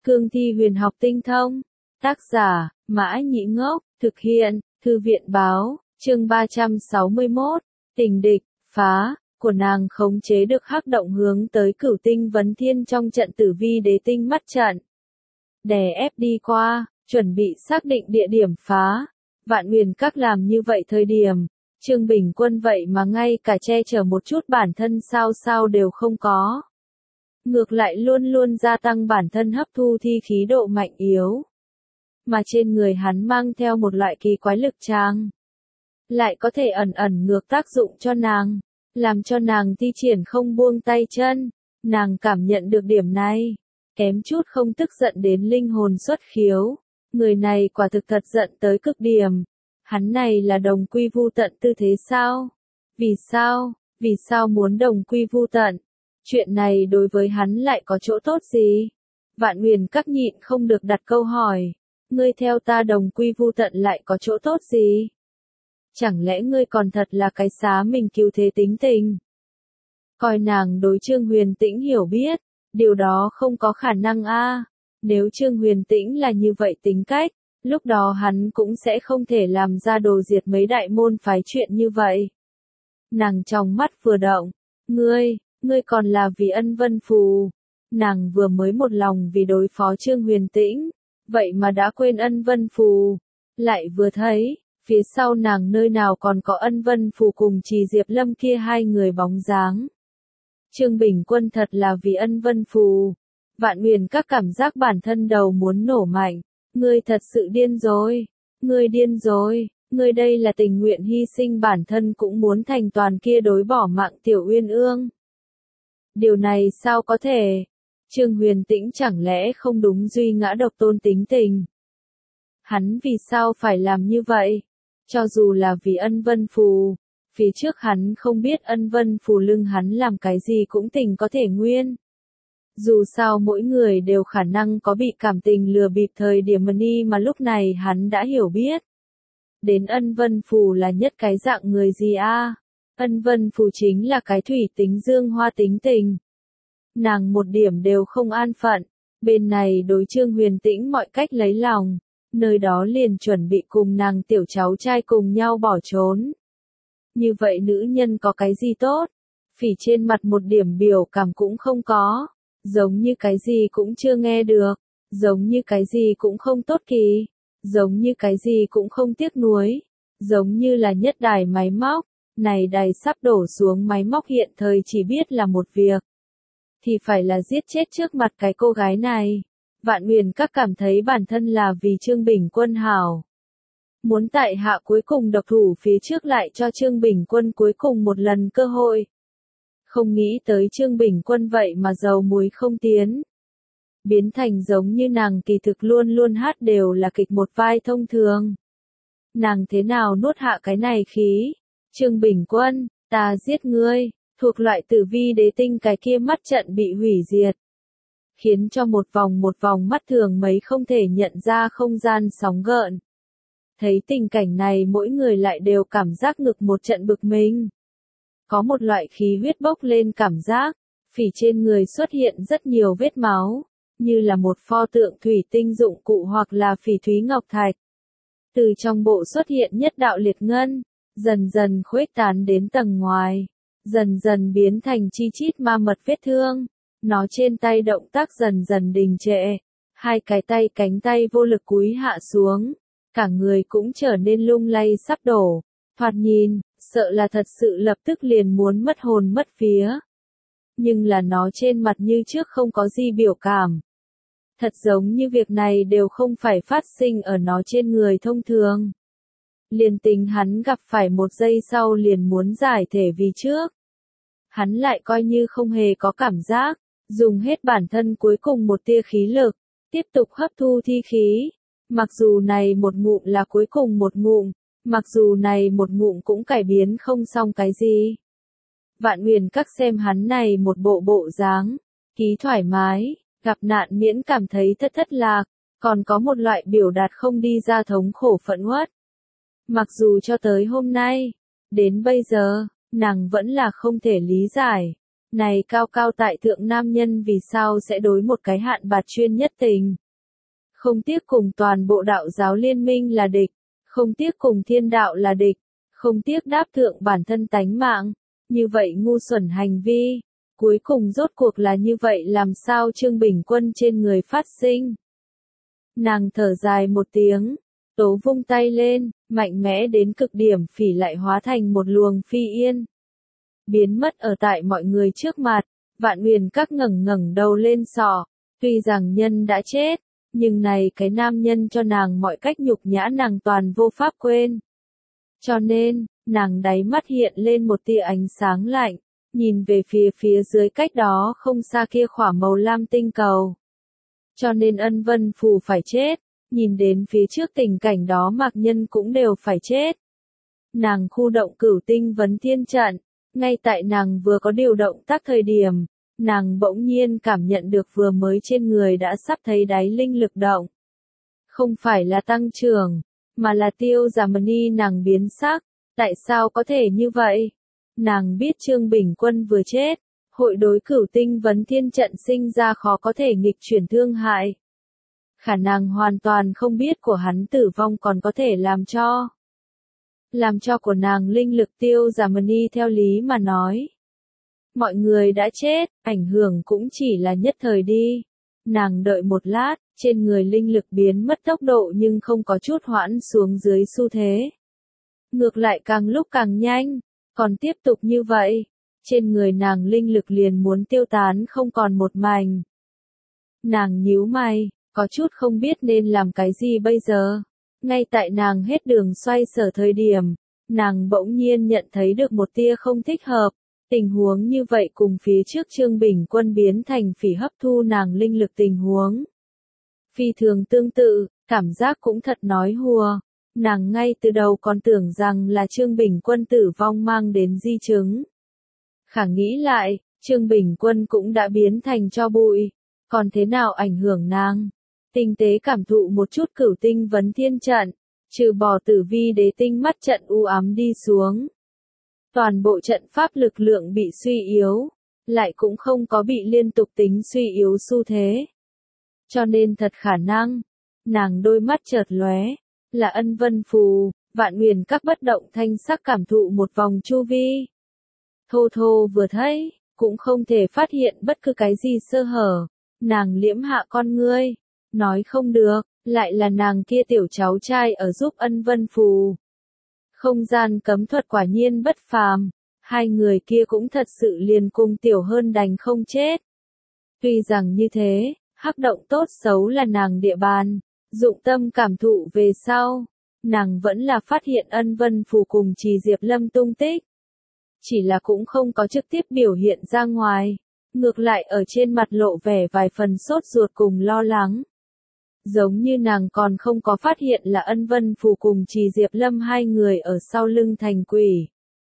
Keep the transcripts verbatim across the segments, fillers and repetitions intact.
Cương thi huyền học tinh thông. Tác giả, Mã Nhĩ Ngốc, thực hiện, Thư viện báo, chương ba trăm sáu mươi mốt, tình địch, phá, của nàng khống chế được hắc động hướng tới Cửu Tinh Vấn Thiên trong trận Tử Vi Đế Tinh mắt trận. Đè ép đi qua, chuẩn bị xác định địa điểm phá. Vạn Huyền Các làm như vậy thời điểm, Trương Bình Quân vậy mà ngay cả che chở một chút bản thân sao sao đều không có. Ngược lại luôn luôn gia tăng bản thân hấp thu thi khí độ mạnh yếu. Mà trên người hắn mang theo một loại kỳ quái lực trang. Lại có thể ẩn ẩn ngược tác dụng cho nàng, làm cho nàng thi triển không buông tay chân. Nàng cảm nhận được điểm này, kém chút không tức giận đến linh hồn xuất khiếu. Người này quả thực thật giận tới cực điểm. Hắn này là đồng quy vu tận tư thế sao? Vì sao? Vì sao muốn đồng quy vu tận? Chuyện này đối với hắn lại có chỗ tốt gì? Vạn Huyền Các nhịn không được đặt câu hỏi. Ngươi theo ta đồng quy vu tận lại có chỗ tốt gì? Chẳng lẽ ngươi còn thật là cái xá mình cứu thế tính tình? Coi nàng đối Trương Huyền Tĩnh hiểu biết, điều đó không có khả năng a. Nếu Trương Huyền Tĩnh là như vậy tính cách, lúc đó hắn cũng sẽ không thể làm ra đồ diệt mấy đại môn phái chuyện như vậy. Nàng trong mắt vừa động, ngươi, ngươi còn là vì Ân Vân Phù. Nàng vừa mới một lòng vì đối phó Trương Huyền Tĩnh, vậy mà đã quên Ân Vân Phù. Lại vừa thấy, phía sau nàng nơi nào còn có Ân Vân Phù cùng Trì Diệp Lâm kia hai người bóng dáng. Trương Bình Quân thật là vì Ân Vân Phù. Vạn Huyền Các cảm giác bản thân đầu muốn nổ mạnh. Ngươi thật sự điên rồi. Ngươi điên rồi. Ngươi đây là tình nguyện hy sinh bản thân cũng muốn thành toàn kia đối bỏ mạng Tiểu Uyên Ương. Điều này sao có thể? Trương Huyền Tĩnh chẳng lẽ không đúng duy ngã độc tôn tính tình? Hắn vì sao phải làm như vậy? Cho dù là vì Ân Vân Phù, phía trước hắn không biết Ân Vân Phù lưng hắn làm cái gì cũng tình có thể nguyên. Dù sao mỗi người đều khả năng có bị cảm tình lừa bịp thời điểm ni mà lúc này hắn đã hiểu biết. Đến Ân Vân Phù là nhất cái dạng người gì a? Ân Vân Phù chính là cái thủy tính dương hoa tính tình. Nàng một điểm đều không an phận, bên này đối Trương Huyền Tĩnh mọi cách lấy lòng, nơi đó liền chuẩn bị cùng nàng tiểu cháu trai cùng nhau bỏ trốn. Như vậy nữ nhân có cái gì tốt? Phỉ trên mặt một điểm biểu cảm cũng không có, giống như cái gì cũng chưa nghe được, giống như cái gì cũng không tốt kỳ, giống như cái gì cũng không tiếc nuối, giống như là nhất đài máy móc, này đài sắp đổ xuống máy móc hiện thời chỉ biết là một việc. Thì phải là giết chết trước mặt cái cô gái này. Vạn Huyền Các cảm thấy bản thân là vì Trương Bình Quân hảo. Muốn tại hạ cuối cùng độc thủ phía trước lại cho Trương Bình Quân cuối cùng một lần cơ hội. Không nghĩ tới Trương Bình Quân vậy mà dầu muối không tiến. Biến thành giống như nàng kỳ thực luôn luôn hát đều là kịch một vai thông thường. Nàng thế nào nuốt hạ cái này khí? Trương Bình Quân, ta giết ngươi. Thuộc loại Tử Vi Đế Tinh cái kia mắt trận bị hủy diệt. Khiến cho một vòng một vòng mắt thường mấy không thể nhận ra không gian sóng gợn. Thấy tình cảnh này mỗi người lại đều cảm giác ngực một trận bực mình. Có một loại khí huyết bốc lên cảm giác, phỉ trên người xuất hiện rất nhiều vết máu, như là một pho tượng thủy tinh dụng cụ hoặc là phỉ thúy ngọc thạch. Từ trong bộ xuất hiện nhất đạo liệt ngân, dần dần khuếch tán đến tầng ngoài. Dần dần biến thành chi chít ma mật vết thương, nó trên tay động tác dần dần đình trệ, hai cái tay cánh tay vô lực cúi hạ xuống, cả người cũng trở nên lung lay sắp đổ, thoạt nhìn, sợ là thật sự lập tức liền muốn mất hồn mất vía. Nhưng là nó trên mặt như trước không có gì biểu cảm. Thật giống như việc này đều không phải phát sinh ở nó trên người thông thường. Liền tính hắn gặp phải một giây sau liền muốn giải thể vì trước. Hắn lại coi như không hề có cảm giác, dùng hết bản thân cuối cùng một tia khí lực, tiếp tục hấp thu thi khí. Mặc dù này một ngụm là cuối cùng một ngụm, mặc dù này một ngụm cũng cải biến không xong cái gì. Vạn Huyền Các xem hắn này một bộ bộ dáng, ký thoải mái, gặp nạn miễn cảm thấy thất thất lạc, còn có một loại biểu đạt không đi ra thống khổ phẫn uất. Mặc dù cho tới hôm nay, đến bây giờ, nàng vẫn là không thể lý giải, Này cao cao tại thượng nam nhân vì sao sẽ đối một cái hạn bạt chuyên nhất tình. Không tiếc cùng toàn bộ đạo giáo liên minh là địch, không tiếc cùng thiên đạo là địch, không tiếc đáp thượng bản thân tánh mạng, như vậy ngu xuẩn hành vi, cuối cùng rốt cuộc là như vậy làm sao Trương Bình Quân trên người phát sinh. Nàng thở dài một tiếng, tố vung tay lên, mạnh mẽ đến cực điểm phỉ lại hóa thành một luồng phi yên. Biến mất ở tại mọi người trước mặt, Vạn Huyền Các ngẩng ngẩng đầu lên sọ, tuy rằng nhân đã chết, nhưng này cái nam nhân cho nàng mọi cách nhục nhã nàng toàn vô pháp quên. Cho nên, nàng đáy mắt hiện lên một tia ánh sáng lạnh, nhìn về phía phía dưới cách đó không xa kia khỏa màu lam tinh cầu. Cho nên Ân Vân Phù phải chết, nhìn đến phía trước tình cảnh đó Mạc Nhân cũng đều phải chết. Nàng khu động Cửu Tinh Vấn Thiên Trận, ngay tại nàng vừa có điều động tác thời điểm, nàng bỗng nhiên cảm nhận được vừa mới trên người đã sắp thấy đáy linh lực động. Không phải là tăng trưởng, mà là Tiêu Giả Mân Y nàng biến sắc, tại sao có thể như vậy? Nàng biết Trương Bình Quân vừa chết, hội đối Cửu Tinh Vấn Thiên Trận sinh ra khó có thể nghịch chuyển thương hại. Khả năng hoàn toàn không biết của hắn tử vong còn có thể làm cho. Làm cho của nàng linh lực Tiêu Giả Mân Y theo lý mà nói. Mọi người đã chết, ảnh hưởng cũng chỉ là nhất thời đi. Nàng đợi một lát, trên người linh lực biến mất tốc độ nhưng không có chút hoãn xuống dưới xu thế. Ngược lại càng lúc càng nhanh, còn tiếp tục như vậy, trên người nàng linh lực liền muốn tiêu tán không còn một mảnh. Nàng nhíu mày, có chút không biết nên làm cái gì bây giờ. Ngay tại nàng hết đường xoay sở thời điểm, nàng bỗng nhiên nhận thấy được một tia không thích hợp. Tình huống như vậy cùng phía trước Trương Bình Quân biến thành phỉ hấp thu nàng linh lực tình huống. Phi thường tương tự, cảm giác cũng thật nói hùa. Nàng ngay từ đầu còn tưởng rằng là Trương Bình Quân tử vong mang đến di chứng. Khả nghĩ lại, Trương Bình Quân cũng đã biến thành tro bụi, còn thế nào ảnh hưởng nàng? Tinh tế cảm thụ một chút Cửu Tinh Vấn Thiên Trận, trừ bỏ Tử Vi Đế Tinh mắt trận u ám đi xuống. Toàn bộ trận pháp lực lượng bị suy yếu, lại cũng không có bị liên tục tính suy yếu xu thế. Cho nên thật khả năng, nàng đôi mắt chợt lóe, là Ân Vân Phù, Vạn Huyền Các bất động thanh sắc cảm thụ một vòng chu vi. Thô thô vừa thấy, cũng không thể phát hiện bất cứ cái gì sơ hở, nàng liễm hạ con ngươi, nói không được, lại là nàng kia tiểu cháu trai ở giúp Ân Vân Phù. Không gian cấm thuật quả nhiên bất phàm, hai người kia cũng thật sự liền cùng tiểu hơn đành không chết. Tuy rằng như thế, hắc động tốt xấu là nàng địa bàn, dụng tâm cảm thụ về sau, nàng vẫn là phát hiện Ân Vân Phù cùng Trì Diệp Lâm tung tích. Chỉ là cũng không có trực tiếp biểu hiện ra ngoài, ngược lại ở trên mặt lộ vẻ vài phần sốt ruột cùng lo lắng. Giống như nàng còn không có phát hiện là Ân Vân Phù cùng Trì Diệp Lâm hai người ở sau lưng thành quỷ.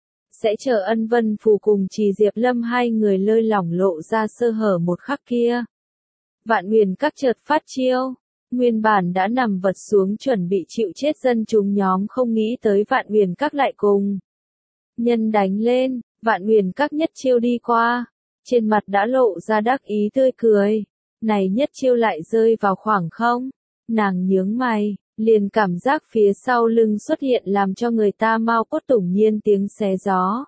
Sẽ chờ Ân Vân Phù cùng Trì Diệp Lâm hai người lơi lỏng lộ ra sơ hở một khắc kia. Vạn Huyền Các chợt phát chiêu, nguyên bản đã nằm vật xuống chuẩn bị chịu chết dân chúng nhóm không nghĩ tới Vạn Huyền Các lại cùng. Nhân đánh lên, Vạn Huyền Các nhất chiêu đi qua, trên mặt đã lộ ra đắc ý tươi cười. Này nhất chiêu lại rơi vào khoảng không, nàng nhướng mày, liền cảm giác phía sau lưng xuất hiện làm cho người ta mau cốt tủng nhiên tiếng xé gió.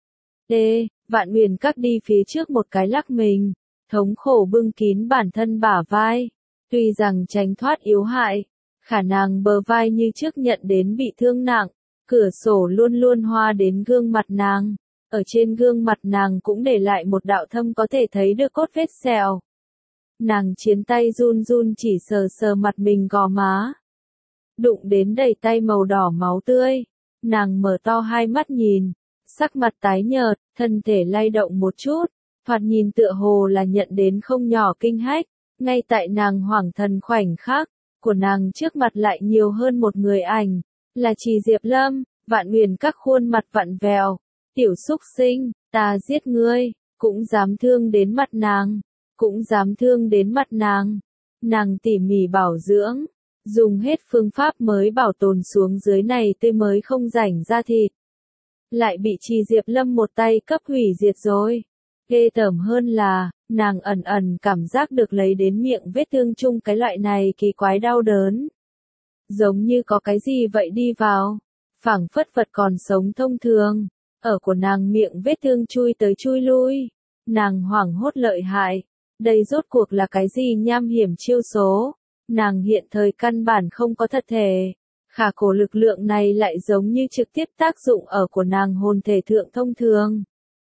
Đê, Vạn Huyền Các đi phía trước một cái lắc mình, thống khổ bưng kín bản thân bả vai, tuy rằng tránh thoát yếu hại, khả năng bờ vai như trước nhận đến bị thương nặng, cửa sổ luôn luôn hoa đến gương mặt nàng, ở trên gương mặt nàng cũng để lại một đạo thâm có thể thấy được cốt vết sẹo. Nàng chiến tay run run chỉ sờ sờ mặt mình gò má. Đụng đến đầy tay màu đỏ máu tươi. Nàng mở to hai mắt nhìn. Sắc mặt tái nhợt, thân thể lay động một chút. Thoạt nhìn tựa hồ là nhận đến không nhỏ kinh hách. Ngay tại nàng hoảng thần khoảnh khắc, của nàng trước mặt lại nhiều hơn một người ảnh. Là Trì Diệp Lâm, Vạn Huyền Các khuôn mặt vặn vẹo. Tiểu xúc sinh, ta giết ngươi, cũng dám thương đến mặt nàng. Cũng dám thương đến mặt nàng. Nàng tỉ mỉ bảo dưỡng, dùng hết phương pháp mới bảo tồn xuống dưới này tươi mới không rảnh ra thịt. Lại bị Trì Diệp Lâm một tay cấp hủy diệt rồi. Ghê tởm hơn là, nàng ẩn ẩn cảm giác được lấy đến miệng vết thương chung cái loại này kỳ quái đau đớn. Giống như có cái gì vậy đi vào, phảng phất vật còn sống thông thường, ở của nàng miệng vết thương chui tới chui lui. Nàng hoảng hốt lợi hại, đây rốt cuộc là cái gì nham hiểm chiêu số, nàng hiện thời căn bản không có thật thể. Khả cổ lực lượng này lại giống như trực tiếp tác dụng ở của nàng hồn thể thượng thông thường.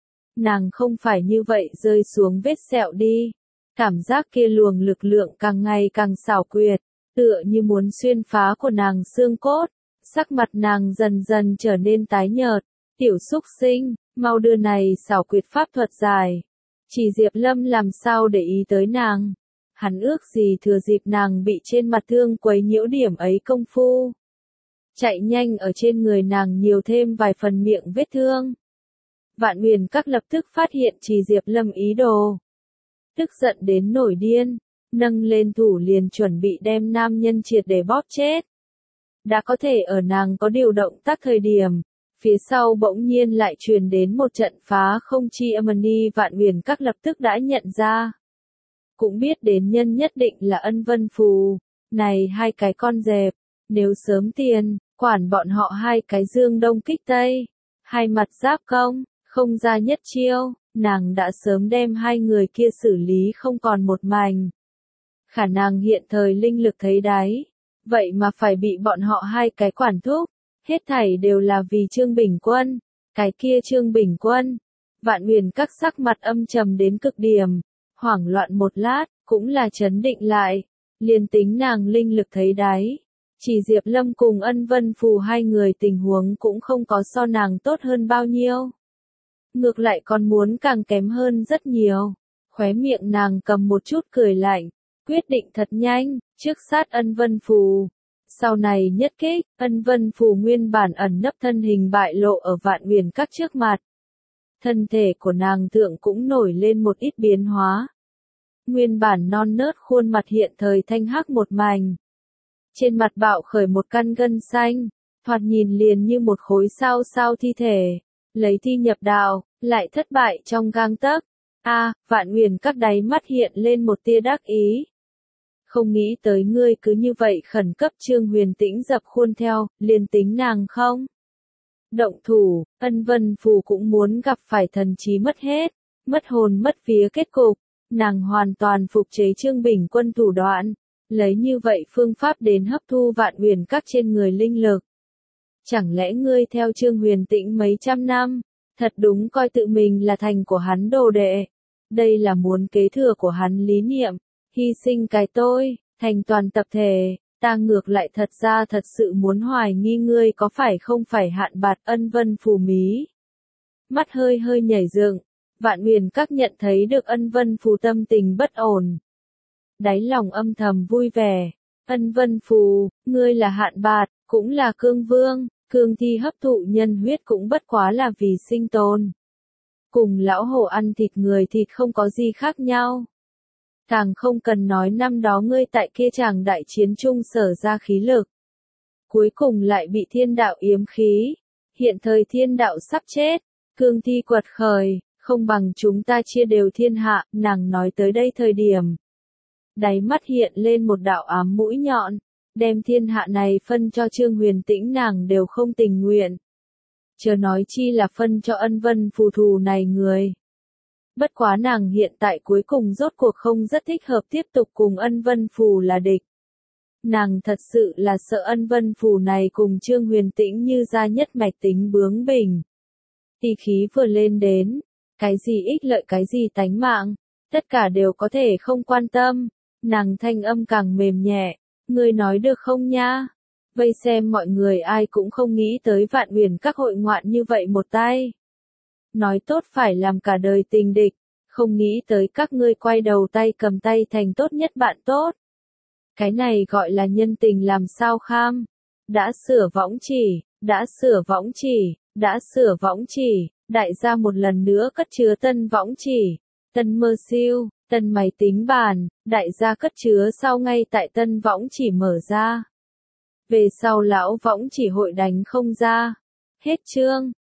Nàng không phải như vậy rơi xuống vết sẹo đi. Cảm giác kia luồng lực lượng càng ngày càng xảo quyệt, tựa như muốn xuyên phá của nàng xương cốt. Sắc mặt nàng dần dần trở nên tái nhợt. Tiểu xúc sinh, mau đưa này xảo quyệt pháp thuật dài. Chỉ Diệp Lâm làm sao để ý tới nàng. Hắn ước gì thừa dịp nàng bị trên mặt thương quấy nhiễu điểm ấy công phu. Chạy nhanh ở trên người nàng nhiều thêm vài phần miệng vết thương. Vạn Huyền Các lập tức phát hiện Trì Diệp Lâm ý đồ. Tức giận đến nổi điên, nâng lên thủ liền chuẩn bị đem nam nhân triệt để bóp chết. Đã có thể ở nàng có điều động tác thời điểm, phía sau bỗng nhiên lại truyền đến một trận phá không chi âm ni. Vạn Huyền Các lập tức đã nhận ra. Cũng biết đến nhân nhất định là Ân Vân Phù, này hai cái con dẹp, nếu sớm tiền, quản bọn họ hai cái dương đông kích tây, hai mặt giáp công, không ra nhất chiêu, nàng đã sớm đem hai người kia xử lý không còn một mảnh. Khả năng hiện thời linh lực thấy đáy, vậy mà phải bị bọn họ hai cái quản thúc, hết thảy đều là vì Trương Bình Quân, cái kia Trương Bình Quân. Vạn Huyền Các sắc mặt âm trầm đến cực điểm, hoảng loạn một lát, cũng là chấn định lại, liền tính nàng linh lực thấy đáy. Chỉ Diệp Lâm cùng Ân Vân Phù hai người tình huống cũng không có so nàng tốt hơn bao nhiêu. Ngược lại còn muốn càng kém hơn rất nhiều. Khóe miệng nàng cầm một chút cười lạnh, quyết định thật nhanh, trước sát Ân Vân Phù. Sau này nhất kích, Ân Vân Phù nguyên bản ẩn nấp thân hình bại lộ ở Vạn Huyền Các trước mặt. Thân thể của nàng thượng cũng nổi lên một ít biến hóa. Nguyên bản non nớt khuôn mặt hiện thời thanh hắc một mảnh. Trên mặt bạo khởi một căn gân xanh, thoạt nhìn liền như một khối sao sao thi thể, lấy thi nhập đạo, lại thất bại trong gang tấc. A, Vạn Huyền Các đáy mắt hiện lên một tia đắc ý. Không nghĩ tới ngươi cứ như vậy khẩn cấp. Trương Huyền Tĩnh dập khuôn theo, liền tính nàng không động thủ, Ân Vân Phù cũng muốn gặp phải thần trí mất hết, mất hồn mất vía kết cục. Nàng hoàn toàn phục chế Trương Bình Quân thủ đoạn, lấy như vậy phương pháp đến hấp thu Vạn Huyền Các trên người linh lực. Chẳng lẽ ngươi theo Trương Huyền Tĩnh mấy trăm năm, thật đúng coi tự mình là thành của hắn đồ đệ. Đây là muốn kế thừa của hắn lý niệm, hy sinh cái tôi, thành toàn tập thể. Ta ngược lại thật ra thật sự muốn hoài nghi ngươi có phải không phải hạn bạt. Ân Vân Phù mí mắt hơi hơi nhảy dựng. Vạn Huyền Các nhận thấy được Ân Vân Phù tâm tình bất ổn. Đáy lòng âm thầm vui vẻ. Ân Vân Phù, ngươi là hạn bạt, cũng là cương vương, cương thi hấp thụ nhân huyết cũng bất quá là vì sinh tồn. Cùng lão hổ ăn thịt người thịt không có gì khác nhau. Càng không cần nói năm đó ngươi tại kia chàng đại chiến chung sở ra khí lực. Cuối cùng lại bị thiên đạo yếm khí. Hiện thời thiên đạo sắp chết, cương thi quật khởi, không bằng chúng ta chia đều thiên hạ. Nàng nói tới đây thời điểm, đáy mắt hiện lên một đạo ám mũi nhọn, đem thiên hạ này phân cho Trương Huyền Tĩnh nàng đều không tình nguyện. Chớ nói chi là phân cho Ân Vân Phù thù này người. Bất quá nàng hiện tại cuối cùng rốt cuộc không rất thích hợp tiếp tục cùng Ân Vân Phù là địch. Nàng thật sự là sợ Ân Vân Phù này cùng Trương Huyền Tĩnh như ra nhất mạch tính bướng bỉnh. Tỷ khí vừa lên đến, cái gì ích lợi cái gì tánh mạng, tất cả đều có thể không quan tâm. Nàng thanh âm càng mềm nhẹ, ngươi nói được không nha? Vây xem mọi người ai cũng không nghĩ tới Vạn Huyền Các hội ngoạn như vậy một tay. Nói tốt phải làm cả đời tình địch, không nghĩ tới các ngươi quay đầu tay cầm tay thành tốt nhất bạn tốt. Cái này gọi là nhân tình làm sao kham. Đã sửa võng chỉ, đã sửa võng chỉ, đã sửa võng chỉ, đại gia một lần nữa cất chứa tân võng chỉ, tân mơ siêu, tân máy tính bàn, đại gia cất chứa sau ngay tại tân võng chỉ mở ra. Về sau lão võng chỉ hội đánh không ra. Hết chương.